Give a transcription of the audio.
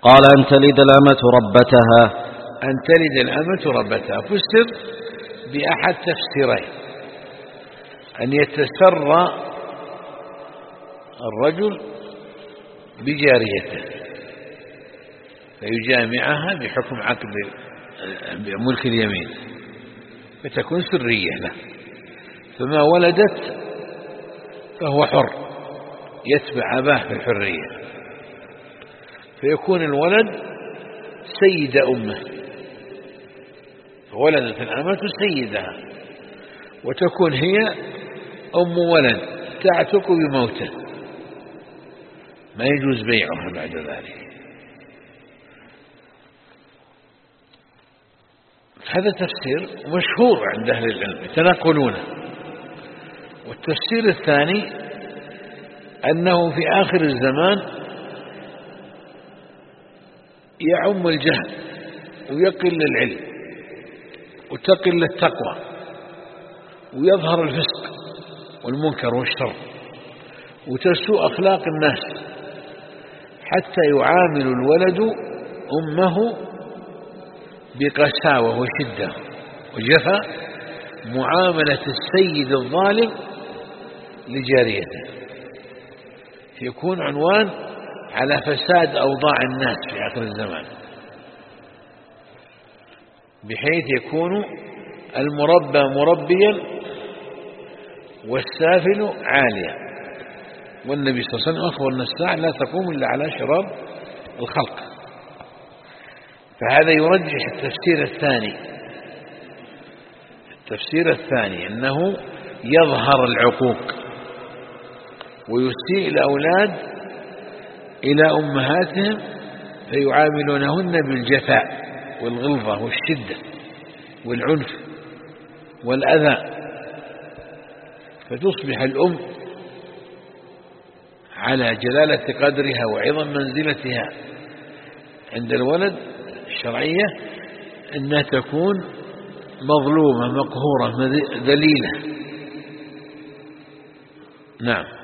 قال أن تلد الأمة ربتها. أن تلد الأمة ربتها فسر بأحد تفسيرين: أن يتسرى الرجل بجاريته فيجامعها بحكم عقد ملك اليمين فتكون سرية له، فما ولدت فهو حر يتبع أباه في الحرية، فيكون الولد سيد أمه، فولدت الأمة سيدها وتكون هي أم ولد تعتق بموته، ما يجوز بيعها بعد ذلك. هذا تفسير مشهور عند أهل العلم يتناقلونه. والتفسير الثاني أنه في آخر الزمان يعم الجهل ويقل العلم وتقل التقوى ويظهر الفسق والمنكر والشر وتسوء أخلاق الناس، حتى يعامل الولد أمه بقساوة وشدة وجفا معاملة السيد الظالم لجاريته، يكون عنوان على فساد أوضاع الناس في آخر الزمان، بحيث يكون المربى مربيا والسافل عاليا. والنبي صلى الله عليه وسلم أخبر أن الساعة لا تقوم إلا على شرار الخلق. فهذا يرجح التفسير الثاني أنه يظهر العقوق ويسيء الأولاد إلى أمهاتهم فيعاملونهن بالجفاء والغلظة والشدة والعنف والأذى، فتصبح الأم على جلالة قدرها وعظم منزلتها عند الولد الشرعية أنها تكون مظلومة مقهورة ذليلة. نعم.